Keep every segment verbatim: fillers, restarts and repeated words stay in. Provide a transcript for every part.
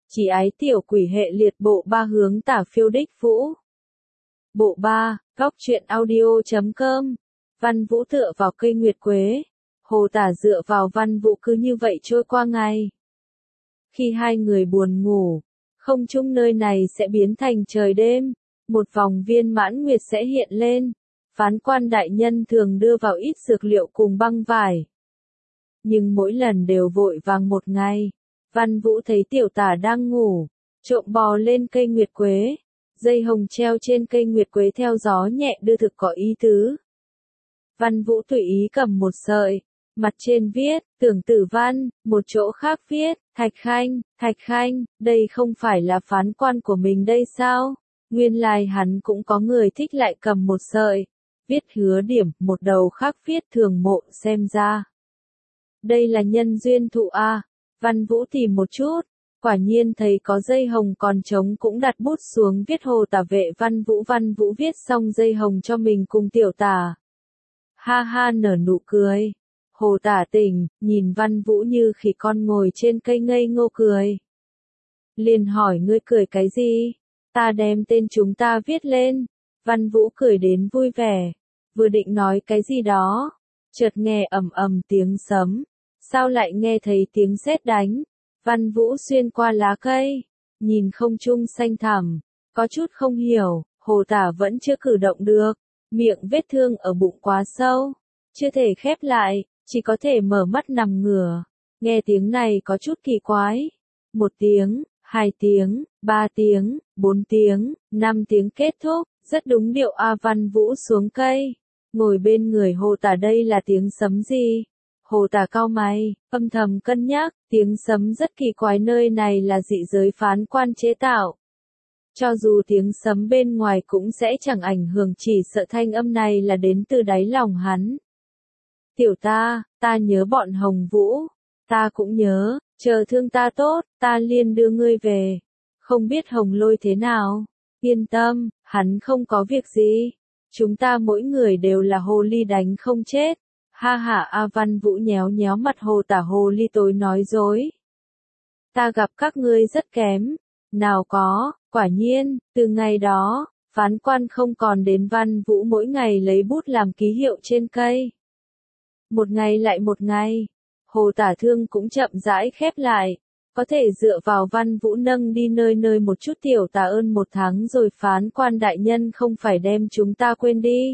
Chỉ ái tiểu quỷ hệ liệt bộ ba hướng tả phiêu đích vũ. Bộ ba, góc truyện audio chấm com. Văn Vũ tựa vào cây nguyệt quế. Hồ Tả dựa vào Văn Vũ cứ như vậy trôi qua ngày. Khi hai người buồn ngủ, không trung nơi này sẽ biến thành trời đêm. Một vòng viên mãn nguyệt sẽ hiện lên. Phán quan đại nhân thường đưa vào ít dược liệu cùng băng vải. Nhưng mỗi lần đều vội vàng một ngày. Văn Vũ thấy tiểu tả đang ngủ, trộm bò lên cây nguyệt quế. Dây hồng treo trên cây nguyệt quế theo gió nhẹ đưa thực có ý tứ. Văn Vũ tùy ý cầm một sợi, mặt trên viết, tưởng tử văn, một chỗ khác viết, Thạch Khanh, Thạch Khanh, đây không phải là phán quan của mình đây sao? Nguyên lai hắn cũng có người thích lại cầm một sợi, viết hứa điểm, một đầu khác viết thường mộ xem ra. Đây là nhân duyên thụ a. Văn Vũ tìm một chút, quả nhiên thấy có dây hồng còn trống cũng đặt bút xuống viết Hồ Tả vệ Văn Vũ. Văn Vũ viết xong dây hồng cho mình cùng tiểu tả. Ha ha nở nụ cười. Hồ Tả tỉnh, nhìn Văn Vũ như khỉ con ngồi trên cây ngây ngô cười. Liền hỏi ngươi cười cái gì? Ta đem tên chúng ta viết lên. Văn Vũ cười đến vui vẻ, vừa định nói cái gì đó, chợt nghe ầm ầm tiếng sấm. Sao lại nghe thấy tiếng sét đánh? Văn Vũ xuyên qua lá cây, nhìn không trung xanh thẳm, có chút không hiểu, Hồ Tả vẫn chưa cử động được, miệng vết thương ở bụng quá sâu, chưa thể khép lại, chỉ có thể mở mắt nằm ngửa. Nghe tiếng này có chút kỳ quái. Một tiếng, hai tiếng, ba tiếng, bốn tiếng, năm tiếng kết thúc, rất đúng điệu a. Văn Vũ xuống cây, ngồi bên người Hồ Tả. Đây là tiếng sấm gì? Hồ Tả cau mày, âm thầm cân nhắc, tiếng sấm rất kỳ quái, nơi này là dị giới phán quan chế tạo. Cho dù tiếng sấm bên ngoài cũng sẽ chẳng ảnh hưởng, chỉ sợ thanh âm này là đến từ đáy lòng hắn. Tiểu ta, ta nhớ bọn Hồng Vũ, ta cũng nhớ, chờ thương ta tốt, ta liền đưa ngươi về. Không biết Hồng Lôi thế nào? Yên tâm, hắn không có việc gì. Chúng ta mỗi người đều là hồ ly đánh không chết. Ha ha a. Văn Vũ nhéo nhéo mặt Hồ Tả. Hồ ly tối nói dối. Ta gặp các ngươi rất kém. Nào có, quả nhiên, từ ngày đó, phán quan không còn đến. Văn Vũ mỗi ngày lấy bút làm ký hiệu trên cây. Một ngày lại một ngày, Hồ Tả thương cũng chậm rãi khép lại. Có thể dựa vào Văn Vũ nâng đi nơi nơi một chút. Tiểu tả ơn một tháng rồi, phán quan đại nhân không phải đem chúng ta quên đi.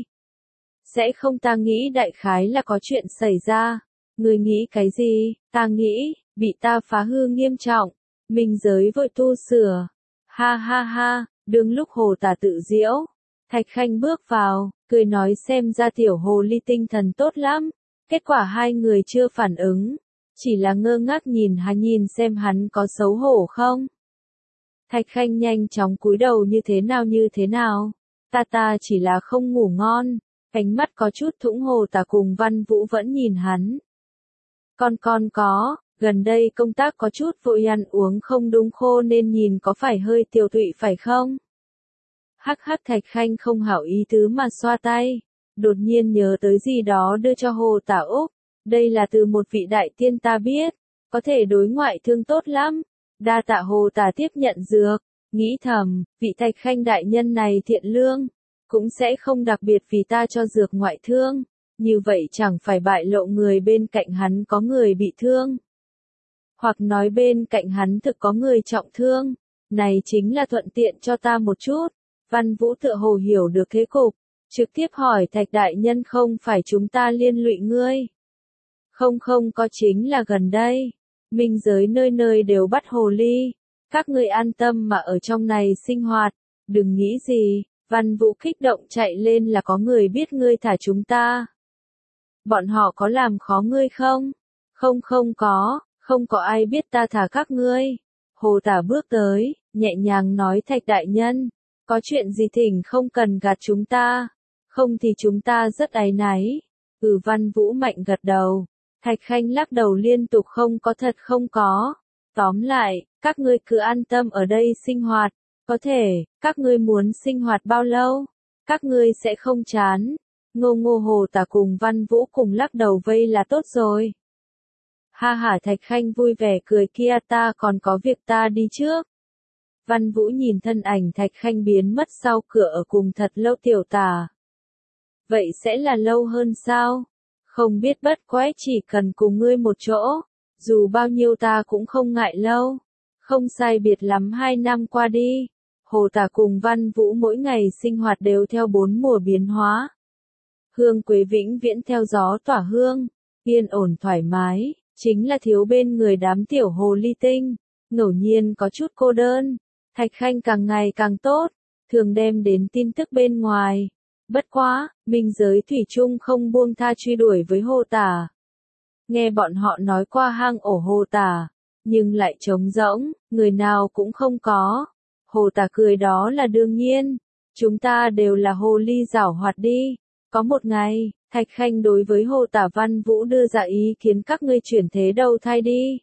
Sẽ không, ta nghĩ đại khái là có chuyện xảy ra. Người nghĩ cái gì? Ta nghĩ, bị ta phá hư nghiêm trọng. Minh giới vội tu sửa. Ha ha ha, đương lúc Hồ Tả tự diễu. Thạch Khanh bước vào, cười nói xem ra tiểu hồ ly tinh thần tốt lắm. Kết quả hai người chưa phản ứng. Chỉ là ngơ ngác nhìn hắn, nhìn xem hắn có xấu hổ không. Thạch Khanh nhanh chóng cúi đầu, như thế nào như thế nào. Ta ta chỉ là không ngủ ngon. Ánh mắt có chút thũng. Hồ Tả cùng Văn Vũ vẫn nhìn hắn. Con con có, gần đây công tác có chút vội, ăn uống không đúng, khô nên nhìn có phải hơi tiêu tụy phải không? Hắc hắc. Thạch Khanh không hảo ý tứ mà xoa tay. Đột nhiên nhớ tới gì đó đưa cho Hồ Tả. Úc, đây là từ một vị đại tiên ta biết, có thể đối ngoại thương tốt lắm. Đa tạ. Hồ Tả tiếp nhận dược, nghĩ thầm, vị Thạch Khanh đại nhân này thiện lương, cũng sẽ không đặc biệt vì ta cho dược ngoại thương, như vậy chẳng phải bại lộ người bên cạnh hắn có người bị thương. Hoặc nói bên cạnh hắn thực có người trọng thương, này chính là thuận tiện cho ta một chút. Văn Vũ tựa hồ hiểu được thế cục, trực tiếp hỏi Thạch đại nhân, không phải chúng ta liên lụy ngươi. Không không có, chính là gần đây, minh giới nơi nơi đều bắt hồ ly, các ngươi an tâm mà ở trong này sinh hoạt, đừng nghĩ gì. Văn Vũ kích động chạy lên, là có người biết ngươi thả chúng ta. Bọn họ có làm khó ngươi không? Không không có, không có ai biết ta thả các ngươi. Hồ Tả bước tới, nhẹ nhàng nói, Thạch đại nhân, có chuyện gì thỉnh không cần gạt chúng ta, không thì chúng ta rất áy náy. Ừ. Văn Vũ mạnh gật đầu. Thạch Khanh lắc đầu liên tục, không có, thật không có. Tóm lại, các ngươi cứ an tâm ở đây sinh hoạt. Có thể, các ngươi muốn sinh hoạt bao lâu? Các ngươi sẽ không chán. Ngô ngô. Hồ Tả cùng Văn Vũ cùng lắc đầu, vây là tốt rồi. Ha hả Thạch Khanh vui vẻ cười kia ta còn có việc ta đi trước. Văn Vũ nhìn thân ảnh Thạch Khanh biến mất sau cửa ở cùng thật lâu tiểu tả. Vậy sẽ là lâu hơn sao? Không biết bất quái chỉ cần cùng ngươi một chỗ, dù bao nhiêu ta cũng không ngại lâu. Không sai biệt lắm hai năm qua đi, Hồ Tả cùng Văn Vũ mỗi ngày sinh hoạt đều theo bốn mùa biến hóa. Hương quế vĩnh viễn theo gió tỏa hương, yên ổn thoải mái, chính là thiếu bên người đám tiểu hồ ly tinh, ngẫu nhiên có chút cô đơn. Thạch Khanh càng ngày càng tốt, thường đem đến tin tức bên ngoài. Bất quá, minh giới thủy chung không buông tha truy đuổi với Hồ Tả. Nghe bọn họ nói qua hang ổ Hồ Tả, nhưng lại trống rỗng, người nào cũng không có. Hồ Tả cười đó là đương nhiên, chúng ta đều là hồ ly giảo hoạt đi. Có một ngày, Thạch Khanh đối với Hồ Tả Văn Vũ đưa ra ý kiến các ngươi chuyển thế đầu thai đi.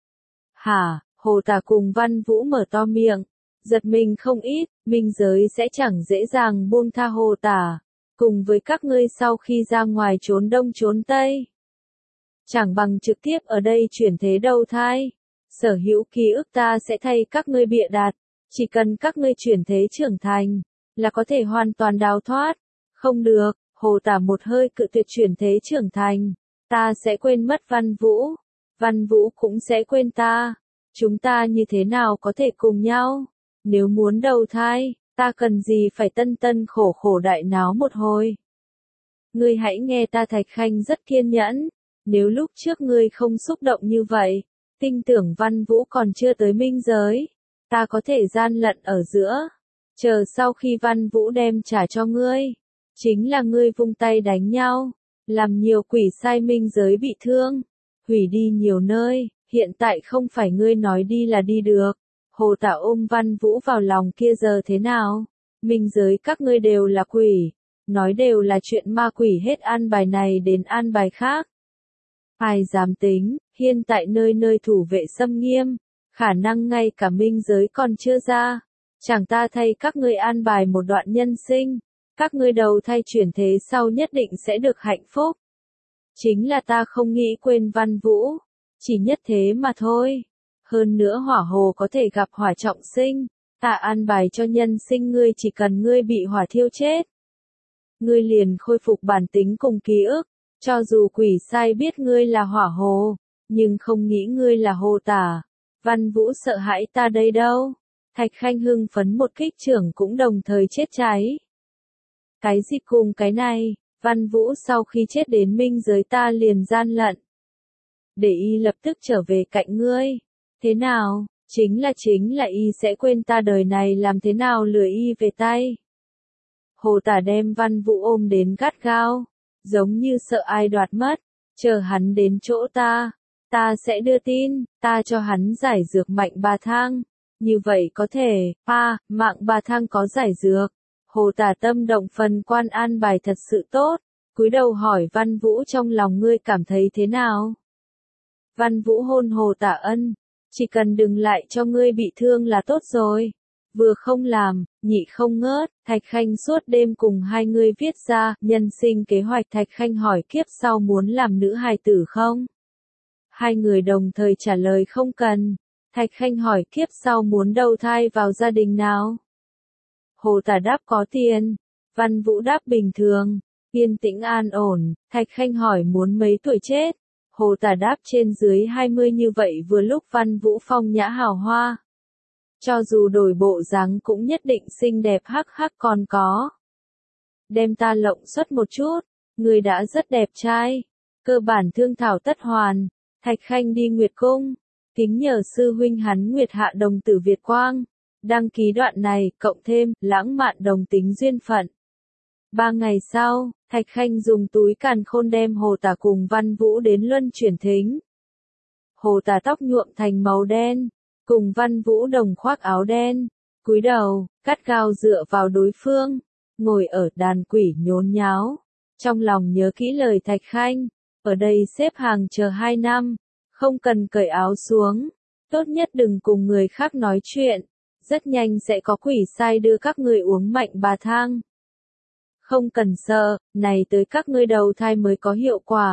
Hả, Hồ Tả cùng Văn Vũ mở to miệng, giật mình không ít, minh giới sẽ chẳng dễ dàng buông tha Hồ Tả, cùng với các ngươi sau khi ra ngoài trốn đông trốn tây. Chẳng bằng trực tiếp ở đây chuyển thế đầu thai. Sở hữu ký ức ta sẽ thay các ngươi bịa đặt, chỉ cần các ngươi chuyển thế trưởng thành, là có thể hoàn toàn đào thoát. Không được, Hồ Tả một hơi cự tuyệt chuyển thế trưởng thành, ta sẽ quên mất Văn Vũ, Văn Vũ cũng sẽ quên ta. Chúng ta như thế nào có thể cùng nhau? Nếu muốn đầu thai, ta cần gì phải tân tân khổ khổ đại náo một hồi? Ngươi hãy nghe ta. Thạch Khanh rất kiên nhẫn, nếu lúc trước ngươi không xúc động như vậy, tin tưởng Văn Vũ còn chưa tới minh giới, ta có thể gian lận ở giữa, chờ sau khi Văn Vũ đem trả cho ngươi, chính là ngươi vung tay đánh nhau, làm nhiều quỷ sai minh giới bị thương, hủy đi nhiều nơi, hiện tại không phải ngươi nói đi là đi được. Hồ Tả ôm Văn Vũ vào lòng kia giờ thế nào? Minh giới các ngươi đều là quỷ, nói đều là chuyện ma quỷ hết an bài này đến an bài khác. Ai dám tính, hiện tại nơi nơi thủ vệ xâm nghiêm, khả năng ngay cả minh giới còn chưa ra. Chẳng ta thay các ngươi an bài một đoạn nhân sinh, các ngươi đầu thai chuyển thế sau nhất định sẽ được hạnh phúc. Chính là ta không nghĩ quên Văn Vũ, chỉ nhất thế mà thôi. Hơn nữa hỏa hồ có thể gặp hỏa trọng sinh, ta an bài cho nhân sinh ngươi chỉ cần ngươi bị hỏa thiêu chết. Ngươi liền khôi phục bản tính cùng ký ức, cho dù quỷ sai biết ngươi là hỏa hồ, nhưng không nghĩ ngươi là Hồ Tả. Văn Vũ sợ hãi ta đây đâu. Thạch Khanh hưng phấn một kích trưởng cũng đồng thời chết cháy. Cái gì cùng cái này, Văn Vũ sau khi chết đến minh giới ta liền gian lận. Để y lập tức trở về cạnh ngươi. Thế nào, chính là chính là y sẽ quên ta đời này làm thế nào lừa y về tay. Hồ Tả đem Văn Vũ ôm đến gắt gao, giống như sợ ai đoạt mất, chờ hắn đến chỗ ta, ta sẽ đưa tin, ta cho hắn giải dược mạnh bà thang. Như vậy có thể, pa, mạng bà thang có giải dược. Hồ Tả tâm động phần quan an bài thật sự tốt, cúi đầu hỏi Văn Vũ trong lòng ngươi cảm thấy thế nào? Văn Vũ hôn Hồ Tả ân, chỉ cần đừng lại cho ngươi bị thương là tốt rồi. Vừa không làm, nhị không ngớt, Thạch Khanh suốt đêm cùng hai người viết ra, nhân sinh kế hoạch. Thạch Khanh hỏi kiếp sau muốn làm nữ hài tử không? Hai người đồng thời trả lời không cần. Thạch Khanh hỏi kiếp sau muốn đầu thai vào gia đình nào? Hồ Tả đáp có tiền. Văn Vũ đáp bình thường, yên tĩnh an ổn. Thạch Khanh hỏi muốn mấy tuổi chết? Hồ Tả đáp trên dưới hai mươi như vậy vừa lúc Văn Vũ phong nhã hào hoa. Cho dù đổi bộ dáng cũng nhất định xinh đẹp hắc hắc còn có. Đem ta lộng xuất một chút, người đã rất đẹp trai. Cơ bản thương thảo tất hoàn, Thạch Khanh đi Nguyệt Cung. Kính nhờ sư huynh hắn Nguyệt Hạ đồng tử Việt Quang. Đăng ký đoạn này, cộng thêm, lãng mạn đồng tính duyên phận. Ba ngày sau, Thạch Khanh dùng túi càn khôn đem Hồ Tả cùng Văn Vũ đến luân chuyển thính. Hồ Tả tóc nhuộm thành màu đen, cùng Văn Vũ đồng khoác áo đen, cúi đầu, gắt gao dựa vào đối phương, ngồi ở đàn quỷ nhốn nháo. Trong lòng nhớ kỹ lời Thạch Khanh, ở đây xếp hàng chờ hai năm, không cần cởi áo xuống, tốt nhất đừng cùng người khác nói chuyện, rất nhanh sẽ có quỷ sai đưa các người uống mạnh bà thang. Không cần sợ, này tới các ngươi đầu thai mới có hiệu quả.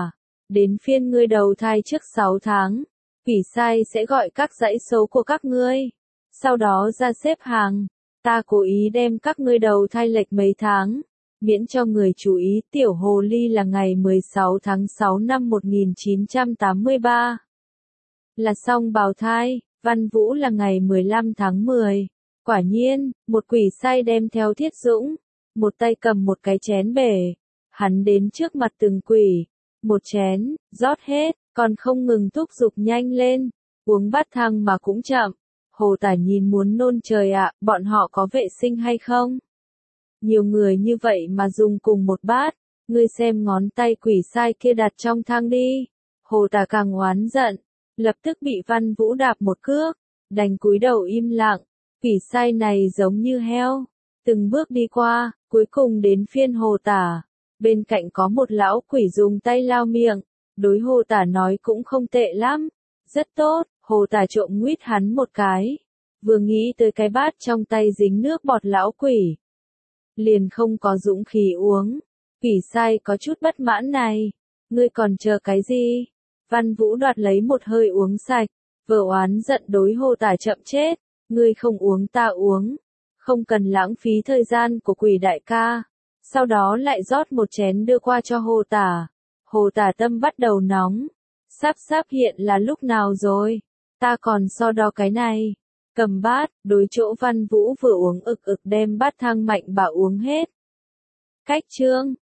Đến phiên ngươi đầu thai trước sáu tháng. Quỷ sai sẽ gọi các dãy số của các ngươi. Sau đó ra xếp hàng. Ta cố ý đem các ngươi đầu thai lệch mấy tháng. Miễn cho người chú ý tiểu hồ ly là ngày mười sáu tháng sáu năm một nghìn chín trăm tám mươi ba. Là xong bào thai, Văn Vũ là ngày mười lăm tháng mười. Quả nhiên, một quỷ sai đem theo Thiết Dũng. Một tay cầm một cái chén bể. Hắn đến trước mặt từng quỷ. Một chén, rót hết, còn không ngừng thúc giục nhanh lên. Uống bát thang mà cũng chậm. Hồ Tả nhìn muốn nôn trời ạ, bọn họ có vệ sinh hay không? Nhiều người như vậy mà dùng cùng một bát, ngươi xem ngón tay quỷ sai kia đặt trong thang đi. Hồ Tả càng oán giận, lập tức bị Văn Vũ đạp một cước, đành cúi đầu im lặng. Quỷ sai này giống như heo, từng bước đi qua, cuối cùng đến phiên Hồ Tả. Bên cạnh có một lão quỷ dùng tay lau miệng, đối Hồ Tả nói cũng không tệ lắm, rất tốt. Hồ Tả trộm nguýt hắn một cái, vừa nghĩ tới cái bát trong tay dính nước bọt lão quỷ, liền không có dũng khí uống. Quỷ sai có chút bất mãn này, ngươi còn chờ cái gì? Văn Vũ đoạt lấy một hơi uống sạch, vợ oán giận đối Hồ Tả chậm chết, ngươi không uống ta uống, không cần lãng phí thời gian của quỷ đại ca. Sau đó lại rót một chén đưa qua cho Hồ Tả. Hồ Tả tâm bắt đầu nóng, sắp sắp hiện là lúc nào rồi? Ta còn so đo cái này. Cầm bát, đối chỗ Văn Vũ vừa uống ực ực đem bát thang mạnh bà uống hết. Cách chương